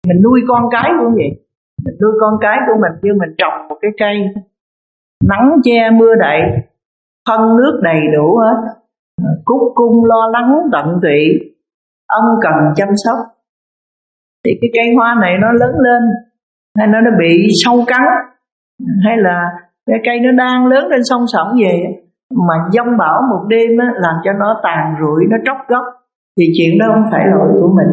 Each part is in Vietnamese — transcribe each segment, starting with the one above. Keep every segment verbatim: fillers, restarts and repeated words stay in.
Mình nuôi con cái cũng vậy. Mình nuôi con cái của mình như mình trồng một cái cây, nắng che mưa đậy, phân nước đầy đủ hết, cúc cung lo lắng tận tụy, ân cần chăm sóc, thì cái cây hoa này nó lớn lên, hay nó nó bị sâu cắn, hay là cái cây nó đang lớn lên song sỏng về mà giông bão một đêm á, làm cho nó tàn rụi, nó tróc gốc, thì chuyện đó không phải lỗi của mình.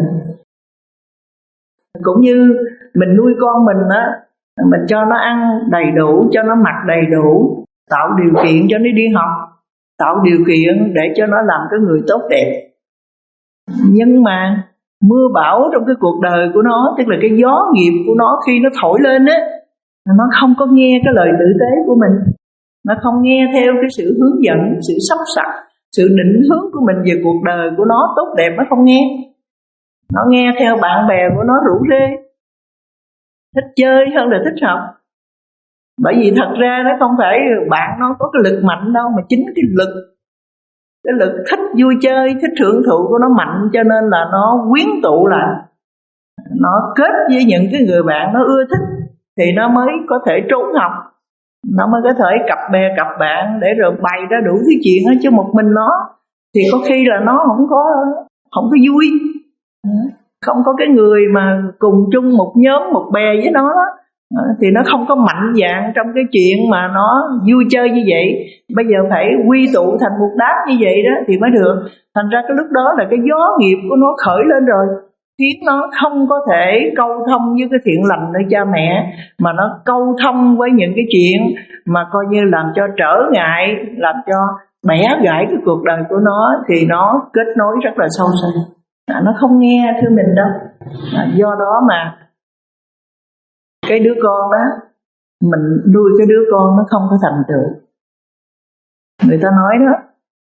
Cũng như mình nuôi con mình á, mình cho nó ăn đầy đủ, cho nó mặc đầy đủ, tạo điều kiện cho nó đi học, tạo điều kiện để cho nó làm cái người tốt đẹp. Nhưng mà mưa bão trong cái cuộc đời của nó, tức là cái gió nghiệp của nó khi nó thổi lên á, nó không có nghe cái lời tử tế của mình, nó không nghe theo cái sự hướng dẫn, sự sắp sạch, sự định hướng của mình về cuộc đời của nó tốt đẹp, nó không nghe. Nó nghe theo bạn bè của nó rủ rê, thích chơi hơn là thích học. Bởi vì thật ra nó không phải bạn nó có cái lực mạnh đâu, mà chính cái lực Cái lực thích vui chơi, thích hưởng thụ của nó mạnh, cho nên là nó quyến tụ lại, nó kết với những cái người bạn nó ưa thích, thì nó mới có thể trốn học, nó mới có thể cặp bè cặp bạn để rồi bày ra đủ thứ chuyện hết. Chứ một mình nó thì có khi là nó không có không có vui, không có cái người mà cùng chung một nhóm, một bè với nó đó, thì nó không có mạnh dạn trong cái chuyện mà nó vui chơi như vậy. Bây giờ phải quy tụ thành một đám như vậy đó thì mới được. Thành ra cái lúc đó là cái gió nghiệp của nó khởi lên rồi, khiến nó không có thể câu thông với cái thiện lành nơi cha mẹ, mà nó câu thông với những cái chuyện mà coi như làm cho trở ngại, làm cho bẻ gãy cái cuộc đời của nó, thì nó kết nối rất là sâu sắc. À, nó không nghe thưa mình đâu. À, do đó mà cái đứa con đó, mình nuôi cái đứa con nó không có thành tựu. Người ta nói đó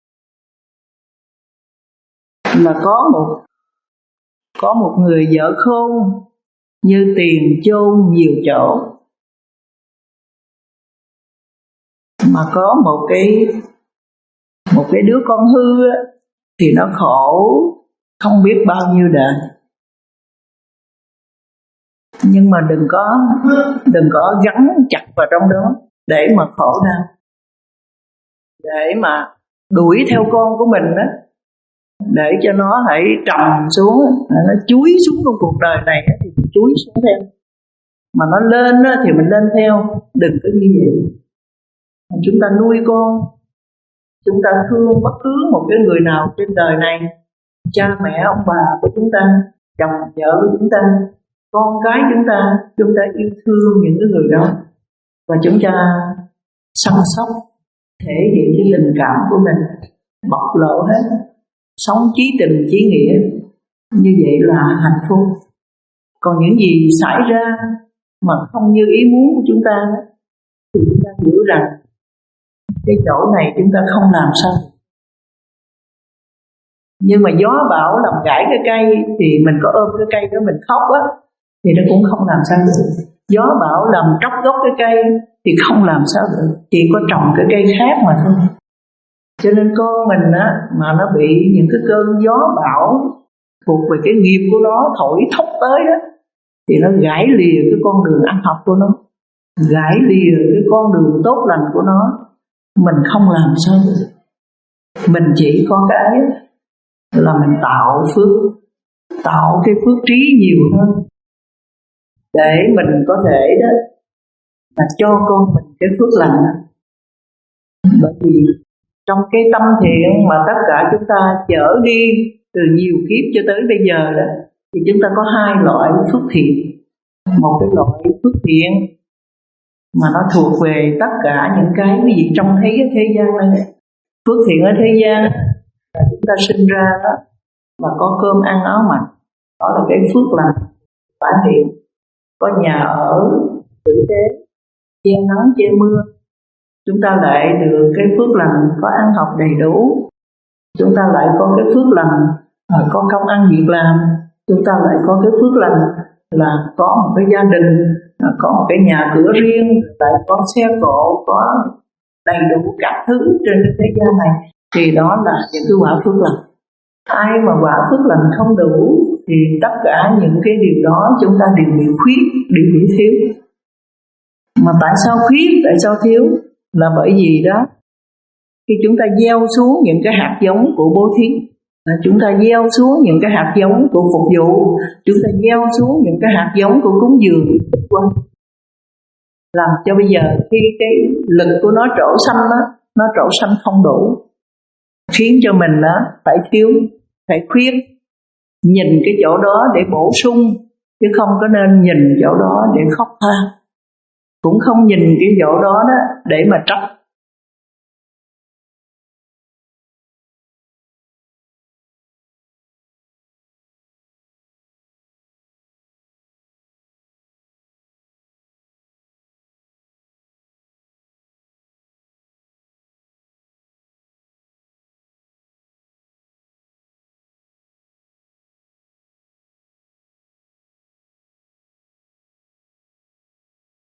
là có một có một người vợ khôn như tiền chôn nhiều chỗ, mà có một cái một cái đứa con hư á, thì nó khổ không biết bao nhiêu đời. Nhưng mà đừng có đừng có gắn chặt vào trong đó để mà khổ đau, để mà đuổi theo con của mình đó, để cho nó hãy trầm xuống, nó chúi xuống trong cuộc đời này thì mình chúi xuống theo, mà nó lên thì mình lên theo. Đừng có như vậy. Chúng ta nuôi con, chúng ta thương bất cứ một cái người nào trên đời này, cha mẹ ông bà của chúng ta, chồng vợ của chúng ta, con cái chúng ta, chúng ta yêu thương những cái người đó, và chúng ta săn sóc, thể hiện cái tình cảm của mình, bộc lộ hết, sống chí tình chí nghĩa, như vậy là hạnh phúc. Còn những gì xảy ra mà không như ý muốn của chúng ta, thì chúng ta hiểu rằng cái chỗ này chúng ta không làm sao. Nhưng mà gió bão làm gãy cái cây, thì mình có ôm cái cây đó mình khóc á, thì nó cũng không làm sao được. Gió bão làm tróc gốc cái cây thì không làm sao được, chỉ có trồng cái cây khác mà thôi. Cho nên con mình á, mà nó bị những cái cơn gió bão thuộc về cái nghiệp của nó thổi thốc tới á, thì nó gãy lìa cái con đường ăn học của nó, gãy lìa cái con đường tốt lành của nó. Mình không làm sao được. Mình chỉ có cái là mình tạo phước, tạo cái phước trí nhiều hơn, để mình có thể đó là cho con mình cái phước lành. Bởi vì trong cái tâm thiện mà tất cả chúng ta chở đi từ nhiều kiếp cho tới bây giờ đó, thì chúng ta có hai loại phước thiện. Một cái loại phước thiện mà nó thuộc về tất cả những cái quý vị trông thấy cái thế gian này. Phước thiện ở thế gian là chúng ta sinh ra đó mà có cơm ăn áo mặc, đó là cái phước lành phản hiện. Có nhà ở tử tế, che nắng che mưa, chúng ta lại được cái phước lành có ăn học đầy đủ. Chúng ta lại có cái phước lành có công ăn việc làm. Chúng ta lại có cái phước lành là có một cái gia đình, có một cái nhà cửa riêng, lại có xe cộ, có đầy đủ các thứ trên cái thế gian này. Thì đó là những cái quả phước lành. Ai mà quả phước lành không đủ thì tất cả những cái điều đó chúng ta đều bị khuyết, đều bị thiếu. Mà tại sao khuyết, tại sao thiếu? Là bởi vì đó, khi chúng ta gieo xuống những cái hạt giống của bố thí, là chúng ta gieo xuống những cái hạt giống của phục vụ, chúng ta gieo xuống những cái hạt giống của cúng dường, làm cho bây giờ khi cái lực của nó trổ sanh đó, nó trổ sanh không đủ, khiến cho mình đó phải thiếu, phải khuyết. Nhìn cái chỗ đó để bổ sung, chứ không có nên nhìn chỗ đó để khóc than, cũng không nhìn cái chỗ đó đó để mà trách